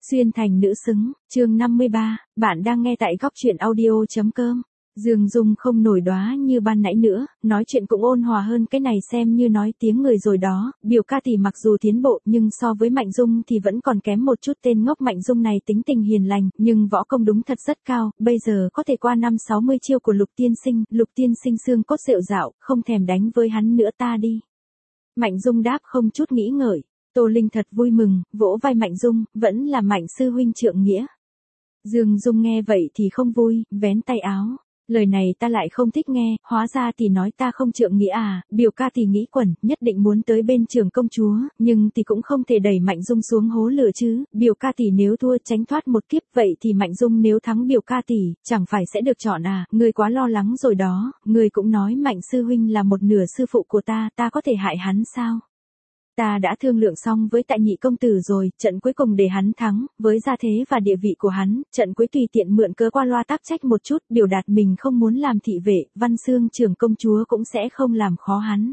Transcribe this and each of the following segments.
Xuyên thành nữ xứng, chương 53, bạn đang nghe tại góc truyện audio.com. Dương Dung không nổi đoá như ban nãy nữa, nói chuyện cũng ôn hòa hơn cái này xem như nói tiếng người rồi đó, biểu ca thì mặc dù tiến bộ nhưng so với Mạnh Dung thì vẫn còn kém một chút. Tên ngốc Mạnh Dung này tính tình hiền lành, nhưng võ công đúng thật rất cao, bây giờ có thể qua 50-60 chiêu của Lục Tiên Sinh xương cốt rệu rạo, không thèm đánh với hắn nữa ta đi. Mạnh Dung đáp không chút nghĩ ngợi. Tô Linh thật vui mừng, vỗ vai Mạnh Dung, vẫn là Mạnh sư huynh trượng nghĩa. Dương Dung nghe vậy thì không vui, vén tay áo. Lời này ta lại không thích nghe, hóa ra thì nói ta không trượng nghĩa à, biểu ca thì nghĩ quẩn, nhất định muốn tới bên trường công chúa, nhưng thì cũng không thể đẩy Mạnh Dung xuống hố lửa chứ, biểu ca thì nếu thua tránh thoát một kiếp, vậy thì Mạnh Dung nếu thắng biểu ca thì, chẳng phải sẽ được chọn à, ngươi quá lo lắng rồi đó, ngươi cũng nói Mạnh sư huynh là một nửa sư phụ của ta có thể hại hắn sao? Ta đã thương lượng xong với tại nhị công tử rồi, trận cuối cùng để hắn thắng, với gia thế và địa vị của hắn, trận cuối tùy tiện mượn cớ qua loa tác trách một chút, biểu đạt mình không muốn làm thị vệ, Văn Xương trưởng công chúa cũng sẽ không làm khó hắn.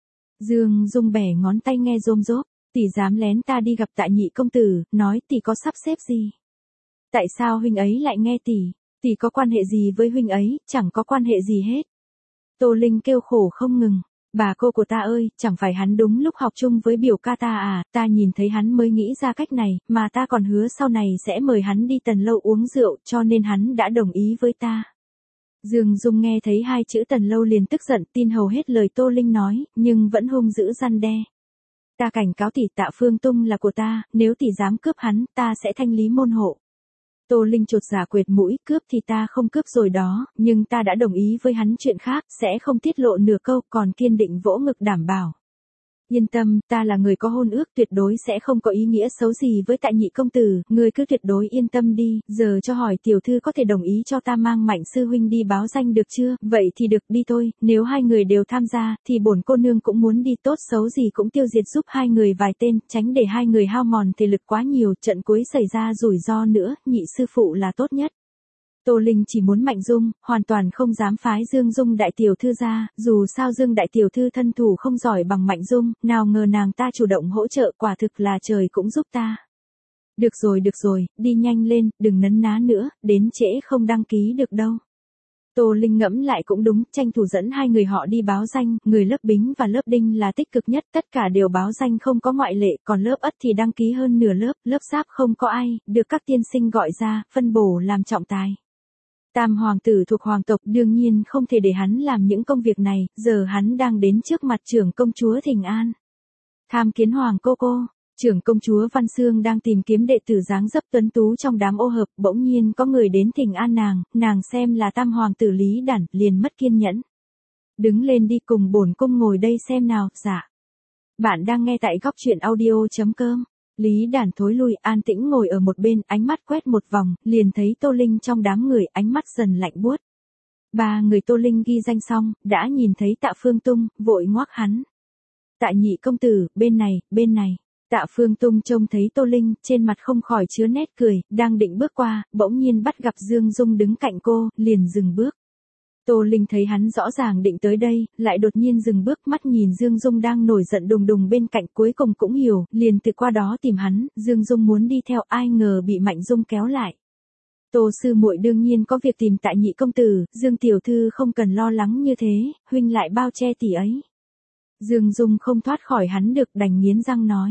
Dương Dung bẻ ngón tay nghe rôm rốp, tỷ dám lén ta đi gặp tại nhị công tử, nói tỷ có sắp xếp gì? Tại sao huynh ấy lại nghe tỷ có quan hệ gì với huynh ấy, chẳng có quan hệ gì hết. Tô Linh kêu khổ không ngừng. Bà cô của ta ơi, chẳng phải hắn đúng lúc học chung với biểu ca ta à, ta nhìn thấy hắn mới nghĩ ra cách này, mà ta còn hứa sau này sẽ mời hắn đi Tần Lâu uống rượu, cho nên hắn đã đồng ý với ta. Dương Dung nghe thấy hai chữ Tần Lâu liền tức giận, tin hầu hết lời Tô Linh nói, nhưng vẫn hung dữ răn đe. Ta cảnh cáo tỷ, Tạ Phương Tung là của ta, nếu tỷ dám cướp hắn, ta sẽ thanh lý môn hộ. Tô Linh chột dạ quệt mũi, cướp thì ta không cướp rồi đó, nhưng ta đã đồng ý với hắn chuyện khác, sẽ không tiết lộ nửa câu, còn kiên định vỗ ngực đảm bảo. Yên tâm, ta là người có hôn ước, tuyệt đối sẽ không có ý nghĩa xấu gì với tại nhị công tử, ngươi cứ tuyệt đối yên tâm đi, giờ cho hỏi tiểu thư có thể đồng ý cho ta mang Mạnh sư huynh đi báo danh được chưa, vậy thì được đi thôi, nếu hai người đều tham gia, thì bổn cô nương cũng muốn đi, tốt xấu gì cũng tiêu diệt giúp hai người vài tên, tránh để hai người hao mòn thể lực quá nhiều, trận cuối xảy ra rủi ro nữa, nhị sư phụ là tốt nhất. Tô Linh chỉ muốn Mạnh Dung, hoàn toàn không dám phái Dương Dung đại tiểu thư ra, dù sao Dương đại tiểu thư thân thủ không giỏi bằng Mạnh Dung, nào ngờ nàng ta chủ động hỗ trợ, quả thực là trời cũng giúp ta. Được rồi, đi nhanh lên, đừng nấn ná nữa, đến trễ không đăng ký được đâu. Tô Linh ngẫm lại cũng đúng, tranh thủ dẫn hai người họ đi báo danh, người lớp Bính và lớp Đinh là tích cực nhất, tất cả đều báo danh không có ngoại lệ, còn lớp Ất thì đăng ký hơn nửa lớp, lớp Giáp không có ai, được các tiên sinh gọi ra, phân bổ làm trọng tài. Tam hoàng tử thuộc hoàng tộc, đương nhiên không thể để hắn làm những công việc này, giờ hắn đang đến trước mặt trưởng công chúa thỉnh an. Tham kiến hoàng cô. Trưởng công chúa Văn Xương đang tìm kiếm đệ tử dáng dấp tuấn tú trong đám ô hợp, bỗng nhiên có người đến thỉnh an nàng xem là tam hoàng tử Lý Đản, liền mất kiên nhẫn. Đứng lên đi, cùng bổn cung ngồi đây xem nào. Dạ. Bạn đang nghe tại góc truyện audio.com. Lý Đản thối lui, an tĩnh ngồi ở một bên, ánh mắt quét một vòng, liền thấy Tô Linh trong đám người, ánh mắt dần lạnh buốt. Ba người Tô Linh ghi danh xong, đã nhìn thấy Tạ Phương Tung, vội ngoắc hắn. Tạ nhị công tử, bên này. Tạ Phương Tung trông thấy Tô Linh, trên mặt không khỏi chứa nét cười, đang định bước qua, bỗng nhiên bắt gặp Dương Dung đứng cạnh cô, liền dừng bước. Tô Linh thấy hắn rõ ràng định tới đây, lại đột nhiên dừng bước, mắt nhìn Dương Dung đang nổi giận đùng đùng bên cạnh, cuối cùng cũng hiểu, liền từ qua đó tìm hắn, Dương Dung muốn đi theo, ai ngờ bị Mạnh Dung kéo lại. Tô sư muội đương nhiên có việc tìm tại nhị công tử, Dương tiểu thư không cần lo lắng như thế, huynh lại bao che tỷ ấy. Dương Dung không thoát khỏi hắn được, đành nghiến răng nói.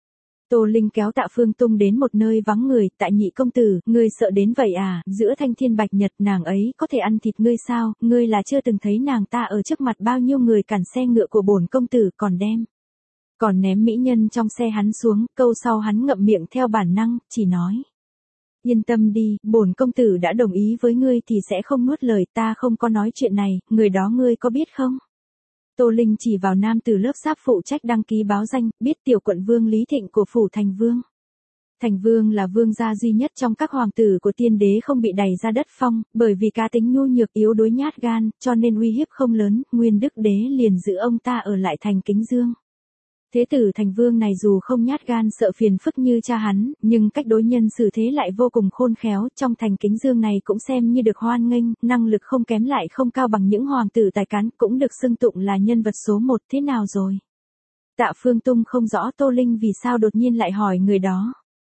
Tô Linh kéo Tạ Phương Tung đến một nơi vắng người, tại nhị công tử, ngươi sợ đến vậy à, giữa thanh thiên bạch nhật nàng ấy có thể ăn thịt ngươi sao, ngươi là chưa từng thấy nàng ta ở trước mặt bao nhiêu người cản xe ngựa của bổn công tử, còn ném mỹ nhân trong xe hắn xuống, câu sau hắn ngậm miệng theo bản năng, chỉ nói. Yên tâm đi, bổn công tử đã đồng ý với ngươi thì sẽ không nuốt lời, ta không có nói chuyện này, người đó ngươi có biết không? Tô Linh chỉ vào nam từ lớp Giáp phụ trách đăng ký báo danh, biết tiểu quận vương Lý Thịnh của phủ Thành Vương. Thành Vương là vương gia duy nhất trong các hoàng tử của tiên đế không bị đày ra đất phong, bởi vì cá tính nhu nhược yếu đuối nhát gan, cho nên uy hiếp không lớn, Nguyên Đức đế liền giữ ông ta ở lại thành Kính Dương. Thế tử Thành Vương này dù không nhát gan sợ phiền phức như cha hắn, nhưng cách đối nhân xử thế lại vô cùng khôn khéo, trong thành Kính Dương này cũng xem như được hoan nghênh, năng lực không kém lại không cao bằng những hoàng tử tài cán, cũng được xưng tụng là nhân vật số một, thế nào rồi? Tạ Phương Tung không rõ Tô Linh vì sao đột nhiên lại hỏi người đó.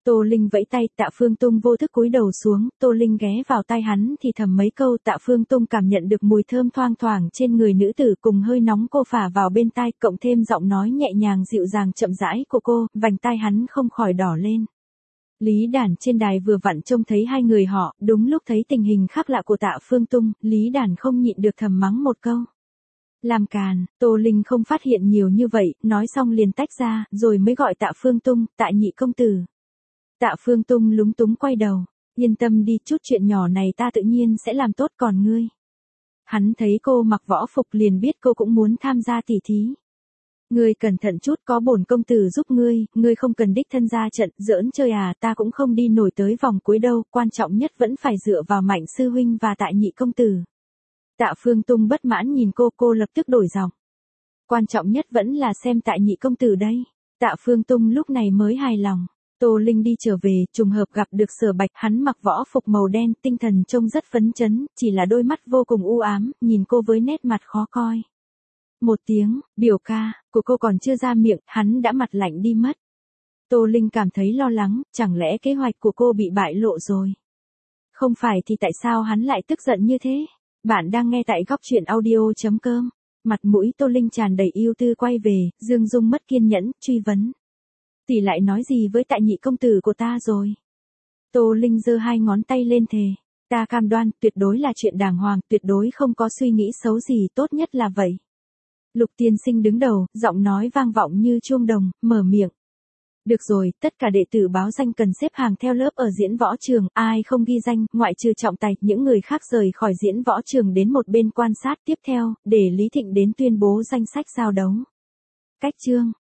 Tô Linh vẫy tay, Tạ Phương Tung vô thức cúi đầu xuống, Tô Linh ghé vào tai hắn thì thầm mấy câu. Tạ Phương Tung cảm nhận được mùi thơm thoang thoảng trên người nữ tử cùng hơi nóng cô phả vào bên tai, cộng thêm giọng nói nhẹ nhàng dịu dàng chậm rãi của cô, vành tai hắn không khỏi đỏ lên. Lý Đản trên đài vừa vặn trông thấy hai người họ, đúng lúc thấy tình hình khác lạ của Tạ Phương Tung, Lý Đản không nhịn được thầm mắng một câu. Làm càn, Tô Linh không phát hiện nhiều như vậy, nói xong liền tách ra, rồi mới gọi Tạ Phương Tung, Tạ nhị công tử. Tạ Phương Tung lúng túng quay đầu, yên tâm đi, chút chuyện nhỏ này ta tự nhiên sẽ làm tốt, còn ngươi. Hắn thấy cô mặc võ phục liền biết cô cũng muốn tham gia tỉ thí. Ngươi cẩn thận chút, có bổn công tử giúp ngươi không cần đích thân ra trận, giỡn chơi à, ta cũng không đi nổi tới vòng cuối đâu, quan trọng nhất vẫn phải dựa vào Mạnh sư huynh và Tạ nhị công tử. Tạ Phương Tung bất mãn nhìn cô lập tức đổi giọng. Quan trọng nhất vẫn là xem Tạ nhị công tử đây. Tạ Phương Tung lúc này mới hài lòng. Tô Linh đi trở về, trùng hợp gặp được Sở Bạch, hắn mặc võ phục màu đen, tinh thần trông rất phấn chấn, chỉ là đôi mắt vô cùng u ám, nhìn cô với nét mặt khó coi. Một tiếng, biểu ca, của cô còn chưa ra miệng, hắn đã mặt lạnh đi mất. Tô Linh cảm thấy lo lắng, chẳng lẽ kế hoạch của cô bị bại lộ rồi? Không phải thì tại sao hắn lại tức giận như thế? Bạn đang nghe tại góc truyện audio.com. Mặt mũi Tô Linh tràn đầy ưu tư quay về, Dương Dung mất kiên nhẫn, truy vấn. Tỷ lại nói gì với Tạ nhị công tử của ta rồi? Tô Linh giơ hai ngón tay lên thề. Ta cam đoan, tuyệt đối là chuyện đàng hoàng, tuyệt đối không có suy nghĩ xấu gì, tốt nhất là vậy. Lục tiên sinh đứng đầu, giọng nói vang vọng như chuông đồng, mở miệng. Được rồi, tất cả đệ tử báo danh cần xếp hàng theo lớp ở diễn võ trường, ai không ghi danh, ngoại trừ trọng tài, những người khác rời khỏi diễn võ trường đến một bên quan sát. Tiếp theo, để Lý Thịnh đến tuyên bố danh sách giao đấu. Cách chương.